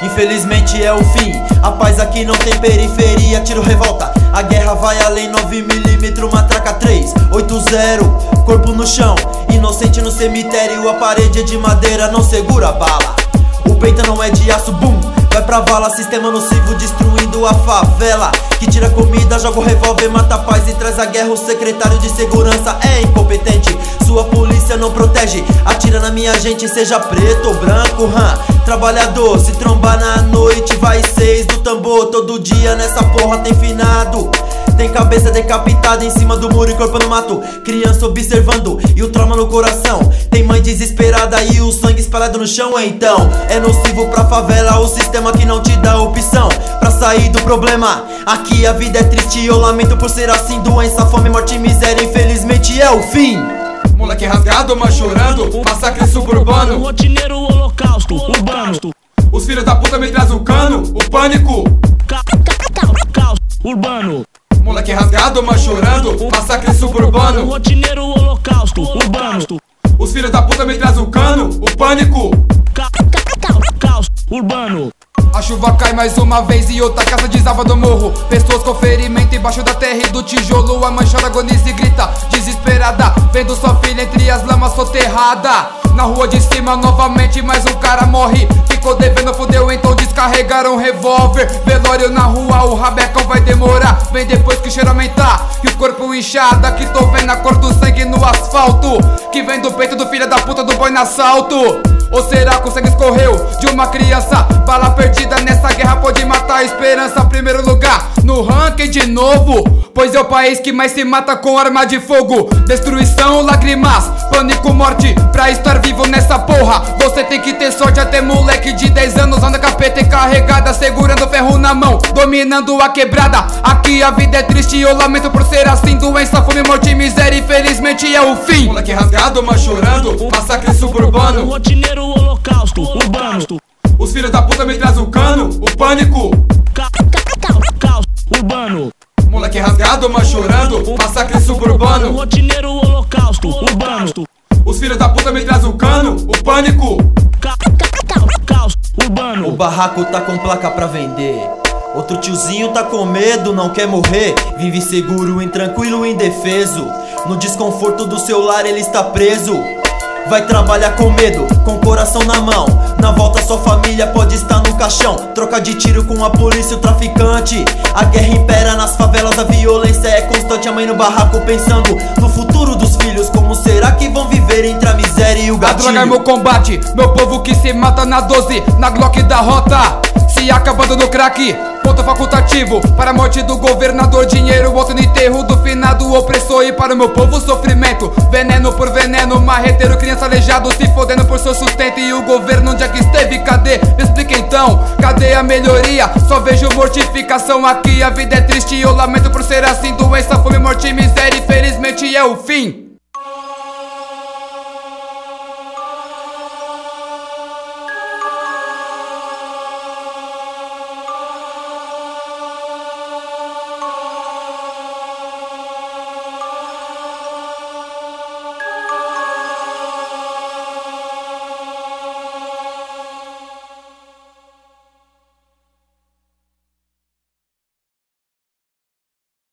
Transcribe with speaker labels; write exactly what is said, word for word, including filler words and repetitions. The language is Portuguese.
Speaker 1: infelizmente é o fim. A paz aqui não tem periferia, tiro revolta. A guerra vai além, nove milímetros, matraca três oito zero. Corpo no chão, inocente no cemitério. A parede é de madeira, não segura a bala. O peito não é de aço, bum, vai pra vala. Sistema nocivo destruindo a favela. Que tira comida, joga o revólver, mata a paz e traz a guerra. O secretário de segurança é incompetente. Sua polícia não protege, atira na minha gente, seja preto ou branco, hum. Trabalhador, se trombar na noite, vai seis do tambor. Todo dia nessa porra tem finado. Tem cabeça decapitada em cima do muro e corpo no mato. Criança observando e o trauma no coração. Tem mãe desesperada e o sangue espalhado no chão. Então é nocivo pra favela o sistema que não te dá opção pra sair do problema. Aqui a vida é triste, eu lamento por ser assim. Doença, fome, morte e miséria, infelizmente é o fim.
Speaker 2: Moleque rasgado, mas chorando, massacre suburbano.
Speaker 3: Rotineiro, holocausto, urbano.
Speaker 2: Os filhos da puta me traz o cano, o pânico.
Speaker 3: Caos, urbano.
Speaker 2: Moleque rasgado, mas chorando, massacre suburbano.
Speaker 3: Rotineiro, holocausto, urbano.
Speaker 2: Os filhos da puta me traz o cano, o pânico.
Speaker 3: Caos, urbano.
Speaker 2: A chuva cai mais uma vez e outra casa desaba do morro. Pessoas com ferimento embaixo da terra e do tijolo. A mãe chora, agoniza e grita, desesperada, vendo sua filha entre as lamas soterrada. Na rua de cima novamente mais um cara morre. Ficou devendo, fudeu, então descarregaram um revólver. Velório na rua, o rabecão vai demorar. Vem depois que o cheiro aumentar e o corpo inchada. Que tô vendo a cor do sangue no asfalto, que vem do peito do filho da puta do boy no assalto. Ou será que o sangue escorreu de uma criança? Bala perdida nessa guerra pode matar a esperança. Primeiro lugar no ranking de novo, pois é o país que mais se mata com arma de fogo. Destruição, lágrimas, pânico, morte. Pra estar vivo nessa porra você tem que ter sorte. Até moleque de dez anos anda capeta e carregada, segurando ferro na mão, dominando a quebrada. Aqui a vida é triste e eu lamento por ser assim. Doença, fome, morte e miséria, infelizmente é o fim. Moleque rasgado, mas chorando, massacre suburbano.
Speaker 3: Rotineiro, holocausto, urbano.
Speaker 2: Os filhos da puta me traz o cano, o pânico.
Speaker 3: Caos, urbano.
Speaker 2: Moleque rasgado, mas chorando, massacre suburbano.
Speaker 3: Rotineiro, holocausto, urbano.
Speaker 2: Os filhos da puta me traz o cano, o pânico.
Speaker 3: Caos, urbano.
Speaker 1: O barraco tá com placa pra vender. Outro tiozinho tá com medo, não quer morrer. Vive seguro, intranquilo, indefeso. No desconforto do seu lar ele está preso. Vai trabalhar com medo, com o coração na mão. Na volta sua família pode estar no caixão. Troca de tiro com a polícia, o traficante. A guerra impera nas favelas, a violência é constante. A mãe no barraco pensando no futuro dos filhos. Como será que vão viver entre a miséria e o gatilho?
Speaker 2: A droga é meu combate, meu povo que se mata na doze, na Glock da rota. Se acabando no crack, ponto facultativo para a morte do governador. Dinheiro, volta no enterro do finado opressor. E para o meu povo sofrimento, veneno por veneno. Marreteiro, criança aleijado, se fodendo por seu sustento. E o governo onde é que esteve? Cadê? Me explica então, cadê a melhoria? Só vejo mortificação aqui, a vida é triste e eu lamento por ser assim. Doença, fome, morte e miséria, infelizmente é o fim.